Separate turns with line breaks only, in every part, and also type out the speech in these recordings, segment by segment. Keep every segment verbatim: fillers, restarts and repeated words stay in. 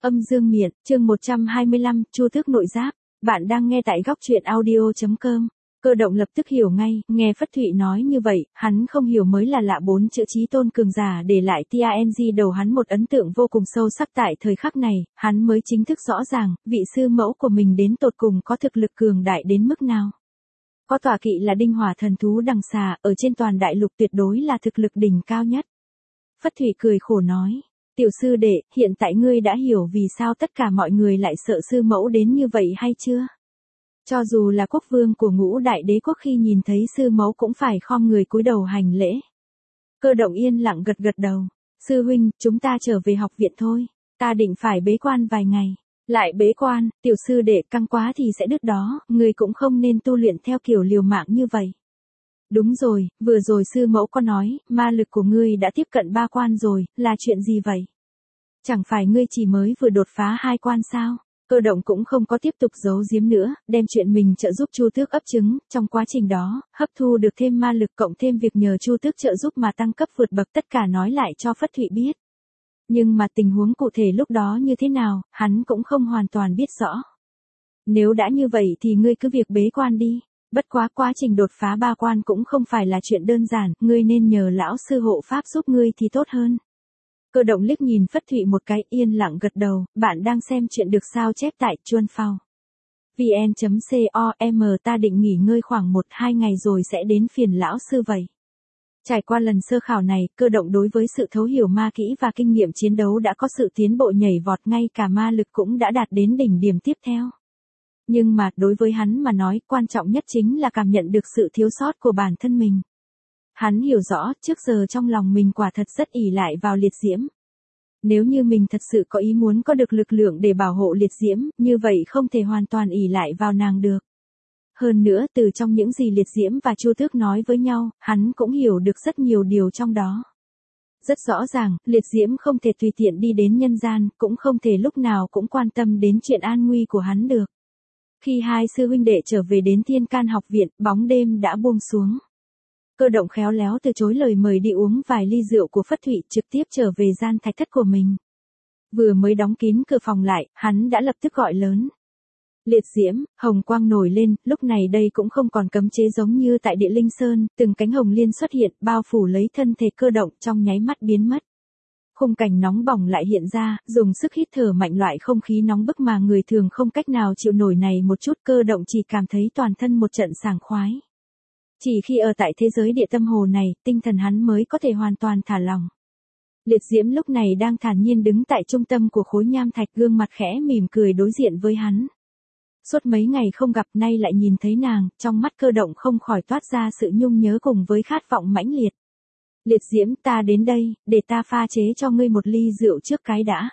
Âm dương miện, chương một trăm hai mươi lăm, Chu Tước nội giáp. Bạn đang nghe tại góc truyện audio chấm com. Cơ động lập tức hiểu ngay, nghe Phất Thụy nói như vậy, hắn không hiểu mới là lạ. Bốn chữ chí tôn cường giả để lại tang đầu hắn một ấn tượng vô cùng sâu sắc. Tại thời khắc này, hắn mới chính thức rõ ràng, vị sư mẫu của mình đến tột cùng có thực lực cường đại đến mức nào. Có tọa kỵ là đinh hỏa thần thú đằng xà, ở trên toàn đại lục tuyệt đối là thực lực đỉnh cao nhất. Phất Thụy cười khổ nói. Tiểu sư đệ, hiện tại ngươi đã hiểu vì sao tất cả mọi người lại sợ sư mẫu đến như vậy hay chưa? Cho dù là quốc vương của ngũ đại đế quốc khi nhìn thấy sư mẫu cũng phải khom người cúi đầu hành lễ. Cơ động yên lặng gật gật đầu. Sư huynh, chúng ta trở về học viện thôi. Ta định phải bế quan vài ngày. Lại bế quan, tiểu sư đệ căng quá thì sẽ đứt đó, ngươi cũng không nên tu luyện theo kiểu liều mạng như vậy. Đúng rồi, vừa rồi sư mẫu có nói, ma lực của ngươi đã tiếp cận ba quan rồi, là chuyện gì vậy? Chẳng phải ngươi chỉ mới vừa đột phá hai quan sao? Cơ động cũng không có tiếp tục giấu giếm nữa, đem chuyện mình trợ giúp Chu Tước ấp trứng, trong quá trình đó, hấp thu được thêm ma lực cộng thêm việc nhờ Chu Tước trợ giúp mà tăng cấp vượt bậc tất cả nói lại cho Phất Thụy biết. Nhưng mà tình huống cụ thể lúc đó như thế nào, hắn cũng không hoàn toàn biết rõ. Nếu đã như vậy thì ngươi cứ việc bế quan đi. Bất quá quá trình đột phá ba quan cũng không phải là chuyện đơn giản, ngươi nên nhờ lão sư hộ pháp giúp ngươi thì tốt hơn. Cơ động liếc nhìn Phất Thụy một cái, yên lặng gật đầu. Bạn đang xem chuyện được sao chép tại chuan phao vn chấm com. Ta định nghỉ ngơi khoảng một hai ngày rồi sẽ đến phiền lão sư vậy. Trải qua lần sơ khảo này, cơ động đối với sự thấu hiểu ma kỹ và kinh nghiệm chiến đấu đã có sự tiến bộ nhảy vọt, ngay cả ma lực cũng đã đạt đến đỉnh điểm tiếp theo. Nhưng mà, đối với hắn mà nói, quan trọng nhất chính là cảm nhận được sự thiếu sót của bản thân mình. Hắn hiểu rõ, trước giờ trong lòng mình quả thật rất ỷ lại vào liệt diễm. Nếu như mình thật sự có ý muốn có được lực lượng để bảo hộ liệt diễm, như vậy không thể hoàn toàn ỷ lại vào nàng được. Hơn nữa, từ trong những gì liệt diễm và Chu Tước nói với nhau, hắn cũng hiểu được rất nhiều điều trong đó. Rất rõ ràng, liệt diễm không thể tùy tiện đi đến nhân gian, cũng không thể lúc nào cũng quan tâm đến chuyện an nguy của hắn được. Khi hai sư huynh đệ trở về đến Thiên Can học viện, bóng đêm đã buông xuống. Cơ động khéo léo từ chối lời mời đi uống vài ly rượu của Phất Thụy, trực tiếp trở về gian thạch thất của mình. Vừa mới đóng kín cửa phòng lại, hắn đã lập tức gọi lớn. Liệt diễm, hồng quang nổi lên, lúc này đây cũng không còn cấm chế giống như tại Địa Linh Sơn, từng cánh hồng liên xuất hiện, bao phủ lấy thân thể cơ động, trong nháy mắt biến mất. Khung cảnh nóng bỏng lại hiện ra, dùng sức hít thở mạnh loại không khí nóng bức mà người thường không cách nào chịu nổi này một chút. Cơ động chỉ cảm thấy toàn thân một trận sảng khoái. Chỉ khi ở tại thế giới địa tâm hồ này, tinh thần hắn mới có thể hoàn toàn thả lỏng. Liệt diễm lúc này đang thản nhiên đứng tại trung tâm của khối nham thạch, gương mặt khẽ mỉm cười đối diện với hắn. Suốt mấy ngày không gặp, nay lại nhìn thấy nàng, trong mắt cơ động không khỏi toát ra sự nhung nhớ cùng với khát vọng mãnh liệt. Liệt diễm, ta đến đây, để ta pha chế cho ngươi một ly rượu trước cái đã.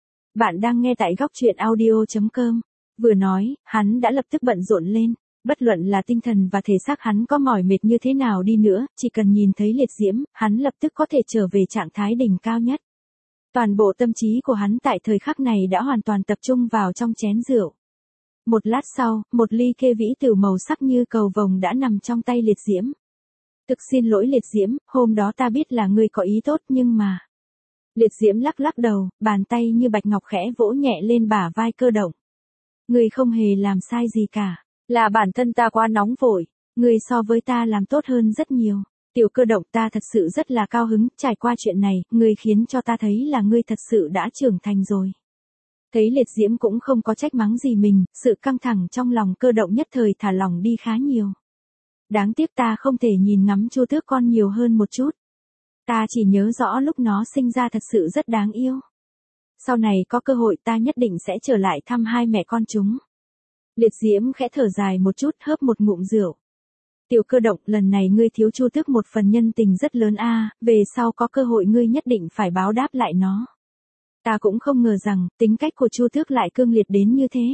Bạn đang nghe tại góc truyện audio chấm com. Vừa nói, hắn đã lập tức bận rộn lên. Bất luận là tinh thần và thể xác hắn có mỏi mệt như thế nào đi nữa, chỉ cần nhìn thấy liệt diễm, hắn lập tức có thể trở về trạng thái đỉnh cao nhất. Toàn bộ tâm trí của hắn tại thời khắc này đã hoàn toàn tập trung vào trong chén rượu. Một lát sau, một ly kê vĩ tử màu sắc như cầu vồng đã nằm trong tay liệt diễm. Thực xin lỗi liệt diễm, hôm đó ta biết là ngươi có ý tốt nhưng mà... Liệt diễm lắc lắc đầu, bàn tay như bạch ngọc khẽ vỗ nhẹ lên bả vai cơ động. Ngươi không hề làm sai gì cả, là bản thân ta quá nóng vội, ngươi so với ta làm tốt hơn rất nhiều. Tiểu cơ động, ta thật sự rất là cao hứng, trải qua chuyện này, ngươi khiến cho ta thấy là ngươi thật sự đã trưởng thành rồi. Thấy liệt diễm cũng không có trách mắng gì mình, sự căng thẳng trong lòng cơ động nhất thời thả lỏng đi khá nhiều. Đáng tiếc ta không thể nhìn ngắm Chu Tước con nhiều hơn một chút. Ta chỉ nhớ rõ lúc nó sinh ra thật sự rất đáng yêu. Sau này có cơ hội ta nhất định sẽ trở lại thăm hai mẹ con chúng. Liệt diễm khẽ thở dài một chút, hớp một ngụm rượu. Tiểu cơ động, lần này ngươi thiếu Chu Tước một phần nhân tình rất lớn a, về sau có cơ hội ngươi nhất định phải báo đáp lại nó. Ta cũng không ngờ rằng, tính cách của Chu Tước lại cương liệt đến như thế.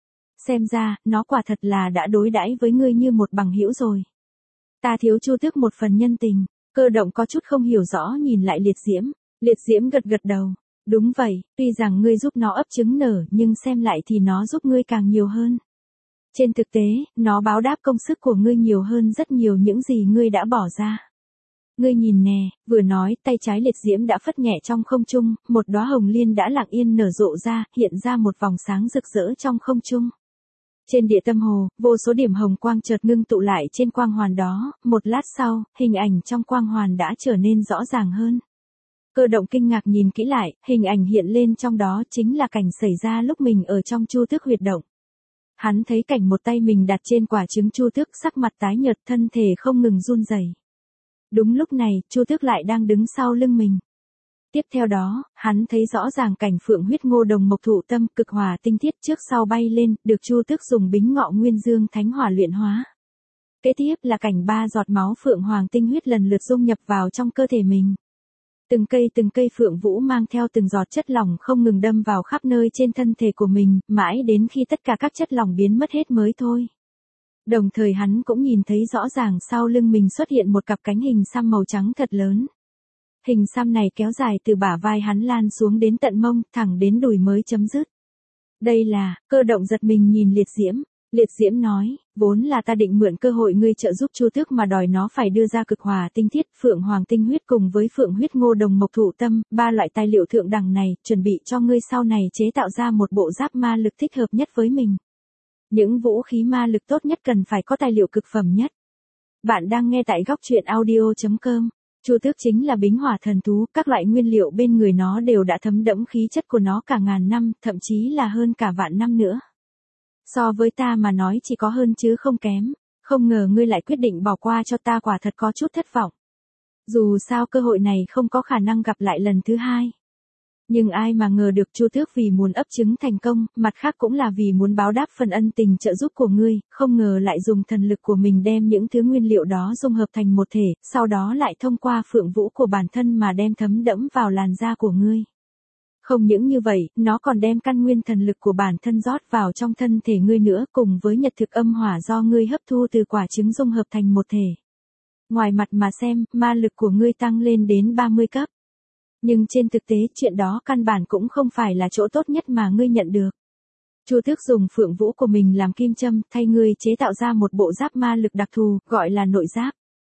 Xem ra, nó quả thật là đã đối đãi với ngươi như một bằng hữu rồi. Ta thiếu Chu Tước một phần nhân tình. Cơ động có chút không hiểu rõ nhìn lại liệt diễm. Liệt diễm gật gật đầu. Đúng vậy, tuy rằng ngươi giúp nó ấp trứng nở, nhưng xem lại thì nó giúp ngươi càng nhiều hơn. Trên thực tế, nó báo đáp công sức của ngươi nhiều hơn rất nhiều những gì ngươi đã bỏ ra. Ngươi nhìn nè, vừa nói, tay trái liệt diễm đã phất nhẹ trong không trung, một đóa hồng liên đã lặng yên nở rộ ra, hiện ra một vòng sáng rực rỡ trong không trung. Trên địa tâm hồ, vô số điểm hồng quang chợt ngưng tụ lại trên quang hoàn đó, một lát sau, hình ảnh trong quang hoàn đã trở nên rõ ràng hơn. Cơ động kinh ngạc nhìn kỹ lại, hình ảnh hiện lên trong đó chính là cảnh xảy ra lúc mình ở trong Chu Tước huyệt động. Hắn thấy cảnh một tay mình đặt trên quả trứng Chu Tước, sắc mặt tái nhợt, thân thể không ngừng run rẩy. Đúng lúc này, Chu Tước lại đang đứng sau lưng mình. Tiếp theo đó, hắn thấy rõ ràng cảnh phượng huyết ngô đồng mộc thụ tâm cực hỏa tinh thiết trước sau bay lên, được Chu Tước dùng bính ngọ nguyên dương thánh hỏa luyện hóa. Kế tiếp là cảnh ba giọt máu phượng hoàng tinh huyết lần lượt dung nhập vào trong cơ thể mình. Từng cây từng cây phượng vũ mang theo từng giọt chất lỏng không ngừng đâm vào khắp nơi trên thân thể của mình, mãi đến khi tất cả các chất lỏng biến mất hết mới thôi. Đồng thời hắn cũng nhìn thấy rõ ràng sau lưng mình xuất hiện một cặp cánh hình xăm màu trắng thật lớn. Hình xăm này kéo dài từ bả vai hắn lan xuống đến tận mông, thẳng đến đùi mới chấm dứt. Đây là, Cơ động giật mình nhìn liệt diễm. Liệt diễm nói, vốn là ta định mượn cơ hội ngươi trợ giúp Chu Tước mà đòi nó phải đưa ra cực hỏa tinh thiết, phượng hoàng tinh huyết cùng với phượng huyết ngô đồng mộc thụ tâm, ba loại tài liệu thượng đẳng này, chuẩn bị cho ngươi sau này chế tạo ra một bộ giáp ma lực thích hợp nhất với mình. Những vũ khí ma lực tốt nhất cần phải có tài liệu cực phẩm nhất. Bạn đang nghe tại góc truyện audio chấm com. Chu Tước chính là bính hỏa thần thú, các loại nguyên liệu bên người nó đều đã thấm đẫm khí chất của nó cả ngàn năm, thậm chí là hơn cả vạn năm nữa. So với ta mà nói chỉ có hơn chứ không kém, không ngờ ngươi lại quyết định bỏ qua cho ta, quả thật có chút thất vọng. Dù sao cơ hội này không có khả năng gặp lại lần thứ hai. Nhưng ai mà ngờ được Chu Tước vì muốn ấp trứng thành công, mặt khác cũng là vì muốn báo đáp phần ân tình trợ giúp của ngươi, không ngờ lại dùng thần lực của mình đem những thứ nguyên liệu đó dung hợp thành một thể, sau đó lại thông qua phượng vũ của bản thân mà đem thấm đẫm vào làn da của ngươi. Không những như vậy, nó còn đem căn nguyên thần lực của bản thân rót vào trong thân thể ngươi nữa, cùng với nhật thực âm hỏa do ngươi hấp thu từ quả trứng dung hợp thành một thể. Ngoài mặt mà xem, ma lực của ngươi tăng lên đến ba mươi cấp. Nhưng trên thực tế, chuyện đó căn bản cũng không phải là chỗ tốt nhất mà ngươi nhận được. Chu Tước dùng phượng vũ của mình làm kim châm, thay ngươi chế tạo ra một bộ giáp ma lực đặc thù, gọi là nội giáp.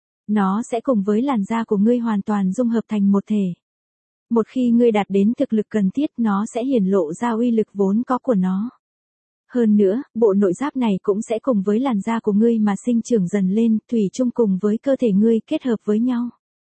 Nó sẽ cùng với làn da của ngươi hoàn toàn dung hợp thành một thể. Một khi ngươi đạt đến thực lực cần thiết, nó sẽ hiển lộ ra uy lực vốn có của nó. Hơn nữa, bộ nội giáp này cũng sẽ cùng với làn da của ngươi mà sinh trưởng dần lên, thủy chung cùng với cơ thể ngươi kết hợp với nhau.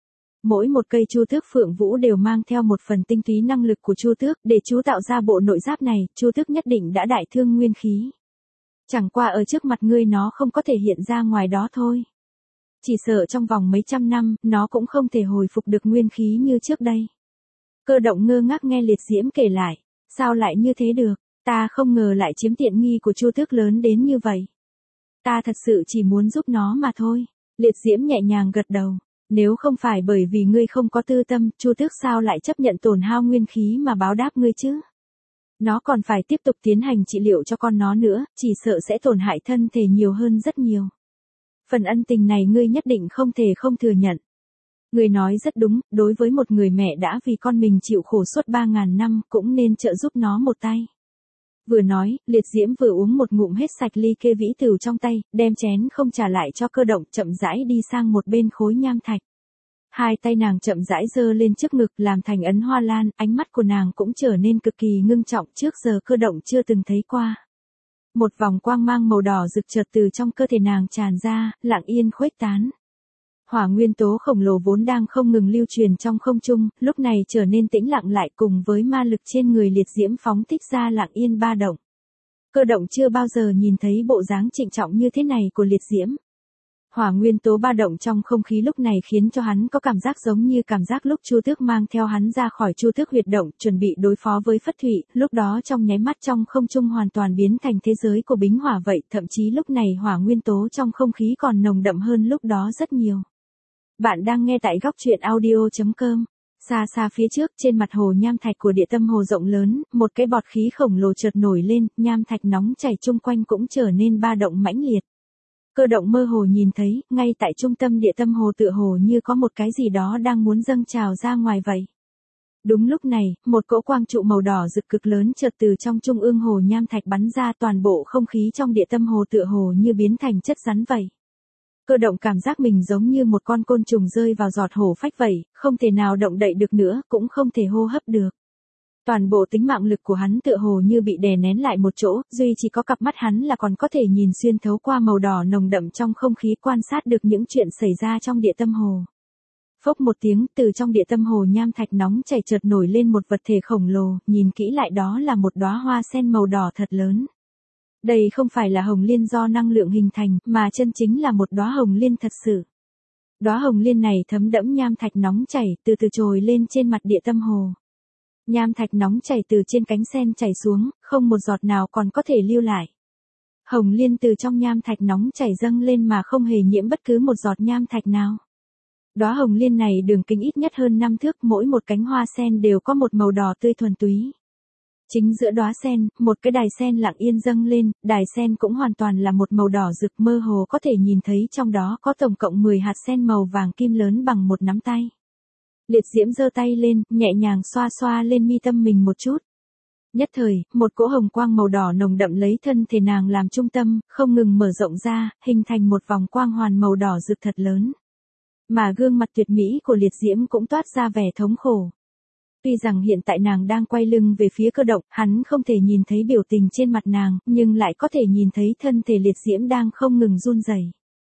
Mỗi một cây Chu Tước phượng vũ đều mang theo một phần tinh túy năng lực của Chu Tước, để chú tạo ra bộ nội giáp này, Chu Tước nhất định đã đại thương nguyên khí. Chẳng qua ở trước mặt ngươi nó không có thể hiện ra ngoài đó thôi. Chỉ sợ trong vòng mấy trăm năm, nó cũng không thể hồi phục được nguyên khí như trước đây. Cơ động ngơ ngác nghe liệt diễm kể lại, sao lại như thế được, ta không ngờ lại chiếm tiện nghi của Chu Tước lớn đến như vậy. Ta thật sự chỉ muốn giúp nó mà thôi. Liệt diễm nhẹ nhàng gật đầu, nếu không phải bởi vì ngươi không có tư tâm, Chu Tước sao lại chấp nhận tổn hao nguyên khí mà báo đáp ngươi chứ? Nó còn phải tiếp tục tiến hành trị liệu cho con nó nữa, chỉ sợ sẽ tổn hại thân thể nhiều hơn rất nhiều. Phần ân tình này ngươi nhất định không thể không thừa nhận. Ngươi nói rất đúng, đối với một người mẹ đã vì con mình chịu khổ suốt ba ngàn năm, cũng nên trợ giúp nó một tay. Vừa nói, liệt diễm vừa uống một ngụm hết sạch ly kê vĩ tửu trong tay, đem chén không trả lại cho Cơ động, chậm rãi đi sang một bên khối nham thạch. Hai tay nàng chậm rãi giơ lên trước ngực làm thành ấn hoa lan, ánh mắt của nàng cũng trở nên cực kỳ ngưng trọng, trước giờ Cơ động chưa từng thấy qua. Một vòng quang mang màu đỏ rực chợt từ trong cơ thể nàng tràn ra, lặng yên khuếch tán. Hỏa nguyên tố khổng lồ vốn đang không ngừng lưu truyền trong không trung, lúc này trở nên tĩnh lặng lại, cùng với ma lực trên người liệt diễm phóng thích ra lặng yên ba động. Cơ động chưa bao giờ nhìn thấy bộ dáng trịnh trọng như thế này của liệt diễm. Hỏa nguyên tố ba động trong không khí lúc này khiến cho hắn có cảm giác giống như cảm giác lúc Chu Tước mang theo hắn ra khỏi Chu Tước huyệt động, chuẩn bị đối phó với Phất Thụy, lúc đó trong nháy mắt trong không trung hoàn toàn biến thành thế giới của bính hỏa vậy, thậm chí lúc này hỏa nguyên tố trong không khí còn nồng đậm hơn lúc đó rất nhiều. Bạn đang nghe tại góc truyện audio chấm com. Xa xa phía trước, trên mặt hồ nham thạch của địa tâm hồ rộng lớn, một cái bọt khí khổng lồ chợt nổi lên, nham thạch nóng chảy chung quanh cũng trở nên ba động mãnh liệt. Cơ động mơ hồ nhìn thấy, ngay tại trung tâm địa tâm hồ tựa hồ như có một cái gì đó đang muốn dâng trào ra ngoài vậy. Đúng lúc này, một cỗ quang trụ màu đỏ rực cực lớn chợt từ trong trung ương hồ nham thạch bắn ra, toàn bộ không khí trong địa tâm hồ tựa hồ như biến thành chất rắn vậy. Cơ động cảm giác mình giống như một con côn trùng rơi vào giọt hổ phách vậy, không thể nào động đậy được nữa, cũng không thể hô hấp được. Toàn bộ tính mạng lực của hắn tựa hồ như bị đè nén lại một chỗ, duy chỉ có cặp mắt hắn là còn có thể nhìn xuyên thấu qua màu đỏ nồng đậm trong không khí quan sát được những chuyện xảy ra trong địa tâm hồ. Phốc một tiếng, từ trong địa tâm hồ nham thạch nóng chảy chợt nổi lên một vật thể khổng lồ, nhìn kỹ lại đó là một đóa hoa sen màu đỏ thật lớn. Đây không phải là hồng liên do năng lượng hình thành, mà chân chính là một đóa hồng liên thật sự. Đóa hồng liên này thấm đẫm nham thạch nóng chảy, từ từ trồi lên trên mặt địa tâm hồ. Nham thạch nóng chảy từ trên cánh sen chảy xuống, không một giọt nào còn có thể lưu lại. Hồng liên từ trong nham thạch nóng chảy dâng lên mà không hề nhiễm bất cứ một giọt nham thạch nào. Đóa hồng liên này đường kính ít nhất hơn năm thước, mỗi một cánh hoa sen đều có một màu đỏ tươi thuần túy. Chính giữa đóa sen, một cái đài sen lặng yên dâng lên, đài sen cũng hoàn toàn là một màu đỏ rực, mơ hồ có thể nhìn thấy trong đó có tổng cộng mười hạt sen màu vàng kim lớn bằng một nắm tay. Liệt diễm giơ tay lên, nhẹ nhàng xoa xoa lên mi tâm mình một chút. Nhất thời, một cỗ hồng quang màu đỏ nồng đậm lấy thân thể nàng làm trung tâm, không ngừng mở rộng ra, hình thành một vòng quang hoàn màu đỏ rực thật lớn. Mà gương mặt tuyệt mỹ của liệt diễm cũng toát ra vẻ thống khổ. Tuy rằng hiện tại nàng đang quay lưng về phía Cơ động, hắn không thể nhìn thấy biểu tình trên mặt nàng, nhưng lại có thể nhìn thấy thân thể liệt diễm đang không ngừng run rẩy.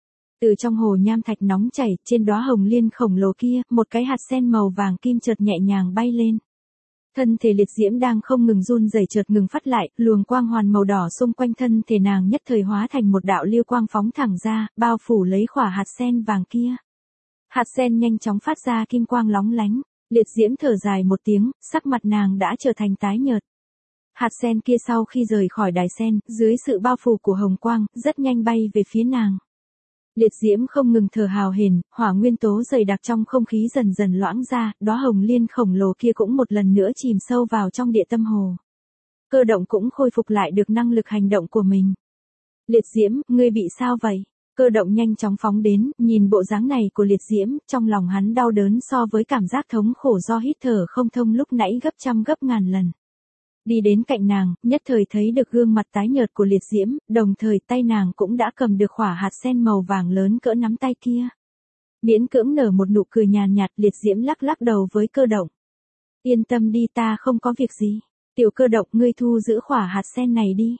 Từ trong hồ nham thạch nóng chảy, trên đóa hồng liên khổng lồ kia, một cái hạt sen màu vàng kim chợt nhẹ nhàng bay lên. Thân thể liệt diễm đang không ngừng run rẩy chợt ngừng phát lại, luồng quang hoàn màu đỏ xung quanh thân thể nàng nhất thời hóa thành một đạo lưu quang phóng thẳng ra, bao phủ lấy khỏa hạt sen vàng kia. Hạt sen nhanh chóng phát ra kim quang lóng lánh, liệt diễm thở dài một tiếng, sắc mặt nàng đã trở thành tái nhợt. Hạt sen kia sau khi rời khỏi đài sen, dưới sự bao phủ của hồng quang, rất nhanh bay về phía nàng. Liệt diễm không ngừng thở hào hển, hỏa nguyên tố dày đặc trong không khí dần dần loãng ra, đóa hồng liên khổng lồ kia cũng một lần nữa chìm sâu vào trong địa tâm hồ. Cơ động cũng khôi phục lại được năng lực hành động của mình. Liệt diễm, ngươi bị sao vậy? Cơ động nhanh chóng phóng đến, nhìn bộ dáng này của liệt diễm, trong lòng hắn đau đớn so với cảm giác thống khổ do hít thở không thông lúc nãy gấp trăm gấp ngàn lần. Đi đến cạnh nàng, nhất thời thấy được gương mặt tái nhợt của liệt diễm, đồng thời tay nàng cũng đã cầm được khỏa hạt sen màu vàng lớn cỡ nắm tay kia. Miễn cưỡng nở một nụ cười nhàn nhạt, liệt diễm lắc lắc đầu với Cơ động. Yên tâm đi, ta không có việc gì. Tiểu Cơ động, ngươi thu giữ khỏa hạt sen này đi.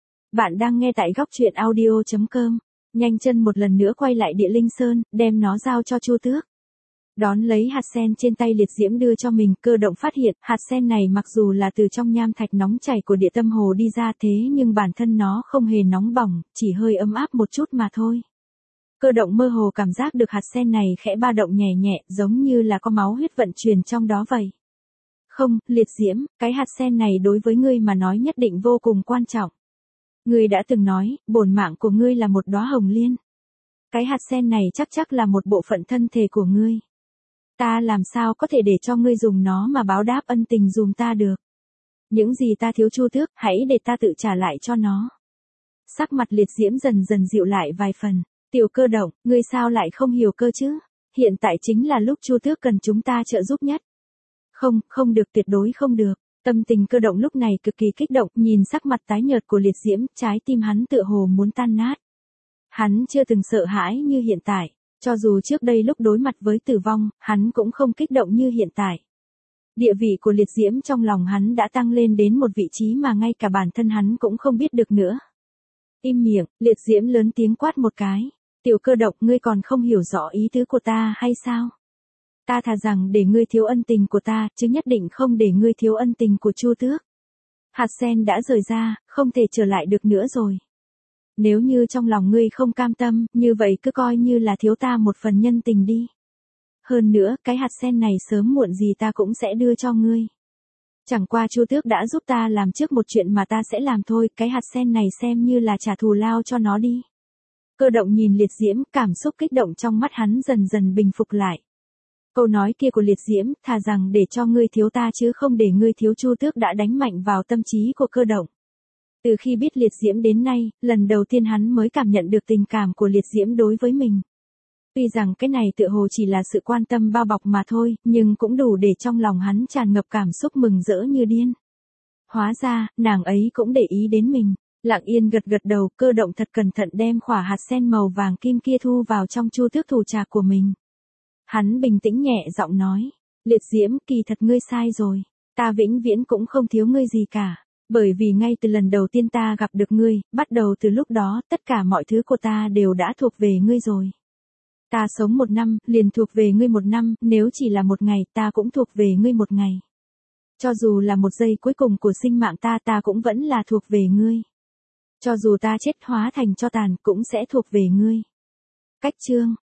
Bạn đang nghe tại góc truyện audio chấm com. Nhanh chân một lần nữa quay lại địa linh sơn, đem nó giao cho Chu Tước. Đón lấy hạt sen trên tay liệt diễm đưa cho mình, Cơ động phát hiện, hạt sen này mặc dù là từ trong nham thạch nóng chảy của địa tâm hồ đi ra thế nhưng bản thân nó không hề nóng bỏng, chỉ hơi ấm áp một chút mà thôi. Cơ động mơ hồ cảm giác được hạt sen này khẽ ba động nhẹ nhẹ, giống như là có máu huyết vận chuyển trong đó vậy. Không, liệt diễm, cái hạt sen này đối với ngươi mà nói nhất định vô cùng quan trọng. Ngươi đã từng nói, bổn mạng của ngươi là một đóa hồng liên. Cái hạt sen này chắc chắc là một bộ phận thân thể của ngươi. Ta làm sao có thể để cho ngươi dùng nó mà báo đáp ân tình dùm ta được. Những gì ta thiếu Chu Tước, hãy để ta tự trả lại cho nó. Sắc mặt liệt diễm dần dần dịu lại vài phần. Tiểu Cơ động, ngươi sao lại không hiểu cơ chứ? Hiện tại chính là lúc Chu Tước cần chúng ta trợ giúp nhất. Không, không được, tuyệt đối không được. Tâm tình Cơ động lúc này cực kỳ kích động, nhìn sắc mặt tái nhợt của liệt diễm, trái tim hắn tựa hồ muốn tan nát. Hắn chưa từng sợ hãi như hiện tại, cho dù trước đây lúc đối mặt với tử vong, hắn cũng không kích động như hiện tại. Địa vị của liệt diễm trong lòng hắn đã tăng lên đến một vị trí mà ngay cả bản thân hắn cũng không biết được nữa. Im miệng, liệt diễm lớn tiếng quát một cái. Tiểu Cơ động, ngươi còn không hiểu rõ ý tứ của ta hay sao? Ta thà rằng để ngươi thiếu ân tình của ta, chứ nhất định không để ngươi thiếu ân tình của Chu Tước. Hạt sen đã rời ra, không thể trở lại được nữa rồi. Nếu như trong lòng ngươi không cam tâm, như vậy cứ coi như là thiếu ta một phần nhân tình đi. Hơn nữa, cái hạt sen này sớm muộn gì ta cũng sẽ đưa cho ngươi. Chẳng qua Chu Tước đã giúp ta làm trước một chuyện mà ta sẽ làm thôi, cái hạt sen này xem như là trả thù lao cho nó đi. Cơ động nhìn liệt diễm, cảm xúc kích động trong mắt hắn dần dần bình phục lại. Câu nói kia của liệt diễm, thà rằng để cho ngươi thiếu ta chứ không để ngươi thiếu Chu Tước đã đánh mạnh vào tâm trí của Cơ động. Từ khi biết liệt diễm đến nay, lần đầu tiên hắn mới cảm nhận được tình cảm của liệt diễm đối với mình. Tuy rằng cái này tựa hồ chỉ là sự quan tâm bao bọc mà thôi, nhưng cũng đủ để trong lòng hắn tràn ngập cảm xúc mừng rỡ như điên. Hóa ra, nàng ấy cũng để ý đến mình. Lặng Yên gật gật đầu, Cơ Động thật cẩn thận đem khỏa hạt sen màu vàng kim kia thu vào trong chu tước thủ trạc của mình. Hắn bình tĩnh nhẹ giọng nói, Liệt Diễm, kỳ thật ngươi sai rồi, ta vĩnh viễn cũng không thiếu ngươi gì cả, bởi vì ngay từ lần đầu tiên ta gặp được ngươi, bắt đầu từ lúc đó, tất cả mọi thứ của ta đều đã thuộc về ngươi rồi. Ta sống một năm, liền thuộc về ngươi một năm, nếu chỉ là một ngày, ta cũng thuộc về ngươi một ngày. Cho dù là một giây cuối cùng của sinh mạng ta, ta cũng vẫn là thuộc về ngươi. Cho dù ta chết hóa thành tro tàn, cũng sẽ thuộc về ngươi. Cách chương